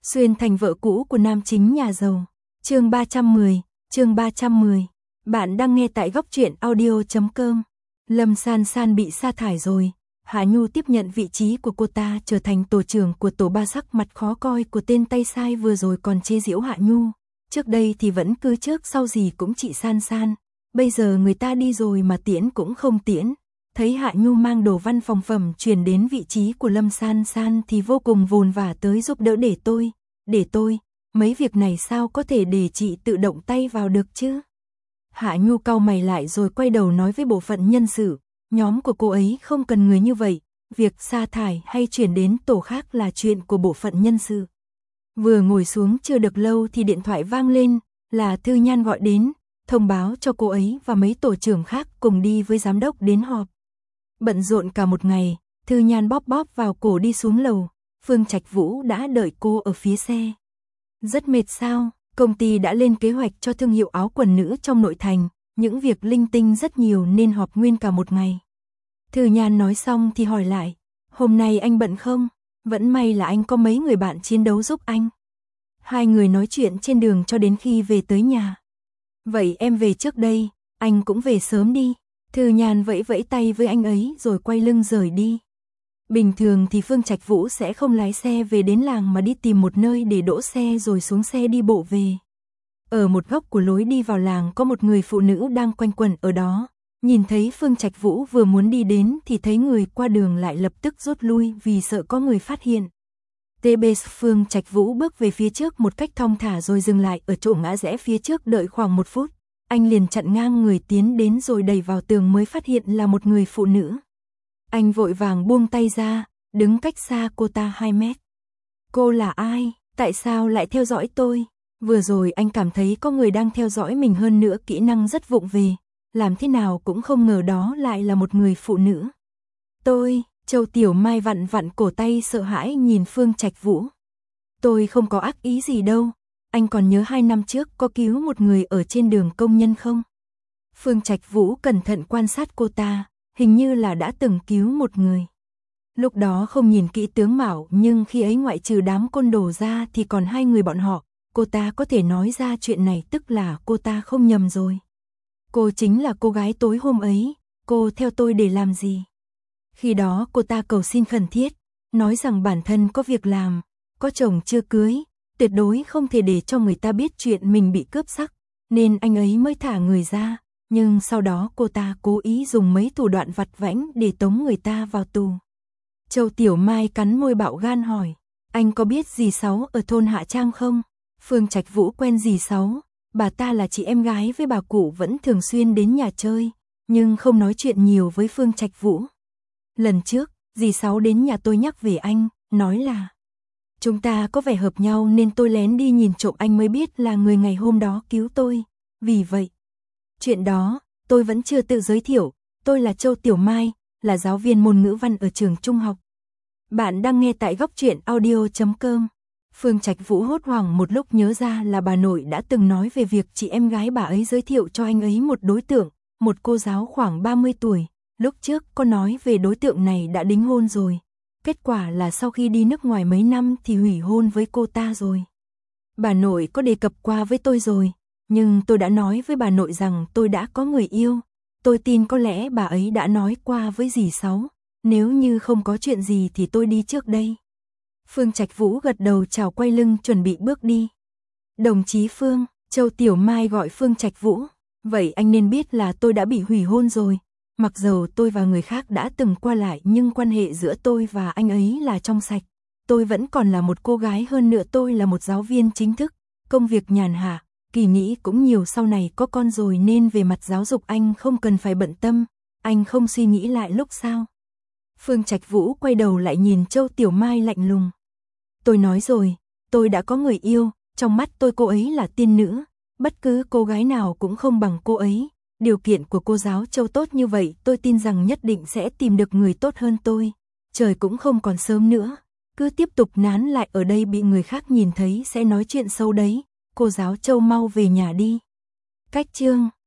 Xuyên thành vợ cũ của nam chính nhà giàu. Chương 310. Bạn đang nghe tại góc truyện audio.com. Lâm San San bị sa thải rồi. Hạ Nhu tiếp nhận vị trí của cô ta, trở thành tổ trưởng của tổ ba. Sắc mặt khó coi của tên tay sai vừa rồi còn chế giễu Hạ Nhu. Trước đây thì vẫn cứ trước sau gì cũng chị San San. Bây giờ người ta đi rồi mà tiễn cũng không tiễn. Thấy Hạ Nhu mang đồ văn phòng phẩm chuyển đến vị trí của Lâm San San thì vô cùng vồn vả tới giúp đỡ. Để tôi, mấy việc này sao có thể để chị tự động tay vào được chứ? Hạ Nhu cau mày lại rồi quay đầu nói với bộ phận nhân sự, nhóm của cô ấy không cần người như vậy, việc sa thải hay chuyển đến tổ khác là chuyện của bộ phận nhân sự. Vừa ngồi xuống chưa được lâu thì điện thoại vang lên, là Thư Nhan gọi đến, thông báo cho cô ấy và mấy tổ trưởng khác cùng đi với giám đốc đến họp. Bận rộn cả một ngày, Thư Nhan bóp vào cổ đi xuống lầu, Phương Trạch Vũ đã đợi cô ở phía xe. Rất mệt sao? Công ty đã lên kế hoạch cho thương hiệu áo quần nữ trong nội thành, những việc linh tinh rất nhiều nên họp nguyên cả một ngày. Thư Nhan nói xong thì hỏi lại, hôm nay anh bận không? Vẫn may là anh có mấy người bạn chiến đấu giúp anh. Hai người nói chuyện trên đường cho đến khi về tới nhà. Vậy em về trước đây, anh cũng về sớm đi. Thư Nhan vẫy tay với anh ấy rồi quay lưng rời đi. Bình thường thì Phương Trạch Vũ sẽ không lái xe về đến làng mà đi tìm một nơi để đỗ xe rồi xuống xe đi bộ về. Ở một góc của lối đi vào làng có một người phụ nữ đang quanh quẩn ở đó. Nhìn thấy Phương Trạch Vũ vừa muốn đi đến thì thấy người qua đường lại lập tức rút lui vì sợ có người phát hiện. Phương Trạch Vũ bước về phía trước một cách thong thả rồi dừng lại ở chỗ ngã rẽ phía trước, đợi khoảng 1 phút. Anh liền chặn ngang người tiến đến rồi đẩy vào tường mới phát hiện là một người phụ nữ. Anh vội vàng buông tay ra, đứng cách xa cô ta 2 mét. Cô là ai? Tại sao lại theo dõi tôi? Vừa rồi anh cảm thấy có người đang theo dõi mình, hơn nữa kỹ năng rất vụng về. Làm thế nào cũng không ngờ đó lại là một người phụ nữ. Châu Tiểu Mai vặn cổ tay sợ hãi nhìn Phương Trạch Vũ. Tôi không có ác ý gì đâu. Anh còn nhớ 2 năm trước có cứu một người ở trên đường công nhân không? Phương Trạch Vũ cẩn thận quan sát cô ta, hình như là đã từng cứu một người. Lúc đó không nhìn kỹ tướng mạo, nhưng khi ấy ngoại trừ đám côn đồ ra thì còn 2 người bọn họ. Cô ta có thể nói ra chuyện này tức là cô ta không nhầm rồi. Cô chính là cô gái tối hôm ấy, cô theo tôi để làm gì? Khi đó cô ta cầu xin khẩn thiết, nói rằng bản thân có việc làm, có chồng chưa cưới, tuyệt đối không thể để cho người ta biết chuyện mình bị cướp sắc, nên anh ấy mới thả người ra. Nhưng sau đó cô ta cố ý dùng mấy thủ đoạn vặt vãnh để tống người ta vào tù. Châu Tiểu Mai cắn môi bạo gan hỏi, anh có biết dì Sáu ở thôn Hạ Trang không? Phương Trạch Vũ quen dì Sáu, bà ta là chị em gái với bà cụ, vẫn thường xuyên đến nhà chơi, nhưng không nói chuyện nhiều với Phương Trạch Vũ. Lần trước, dì Sáu đến nhà tôi nhắc về anh, nói là chúng ta có vẻ hợp nhau nên tôi lén đi nhìn trộm anh mới biết là người ngày hôm đó cứu tôi. Vì vậy, chuyện đó, tôi vẫn chưa tự giới thiệu, tôi là Châu Tiểu Mai, là giáo viên môn ngữ văn ở trường trung học. Bạn đang nghe tại góc truyện audio.com. Phương Trạch Vũ hốt hoảng một lúc nhớ ra là bà nội đã từng nói về việc chị em gái bà ấy giới thiệu cho anh ấy một đối tượng, một cô giáo khoảng 30 tuổi. Lúc trước có nói về đối tượng này đã đính hôn rồi. Kết quả là sau khi đi nước ngoài mấy năm thì hủy hôn với cô ta rồi. Bà nội có đề cập qua với tôi rồi, nhưng tôi đã nói với bà nội rằng tôi đã có người yêu. Tôi tin có lẽ bà ấy đã nói qua với dì Sáu. Nếu như không có chuyện gì thì tôi đi trước đây. Phương Trạch Vũ gật đầu chào, quay lưng chuẩn bị bước đi. Đồng chí Phương, Châu Tiểu Mai gọi Phương Trạch Vũ. Vậy anh nên biết là tôi đã bị hủy hôn rồi. Mặc dầu tôi và người khác đã từng qua lại nhưng quan hệ giữa tôi và anh ấy là trong sạch. Tôi vẫn còn là một cô gái, hơn nữa tôi là một giáo viên chính thức. Công việc nhàn hạ, kỳ nghỉ cũng nhiều, sau này có con rồi nên về mặt giáo dục anh không cần phải bận tâm. Anh không suy nghĩ lại lúc sao? Phương Trạch Vũ quay đầu lại nhìn Châu Tiểu Mai lạnh lùng. Tôi nói rồi, tôi đã có người yêu, trong mắt tôi cô ấy là tiên nữ, bất cứ cô gái nào cũng không bằng cô ấy. Điều kiện của cô giáo Châu tốt như vậy, tôi tin rằng nhất định sẽ tìm được người tốt hơn tôi. Trời cũng không còn sớm nữa, cứ tiếp tục nán lại ở đây bị người khác nhìn thấy sẽ nói chuyện xấu đấy. Cô giáo Châu mau về nhà đi. Cách chương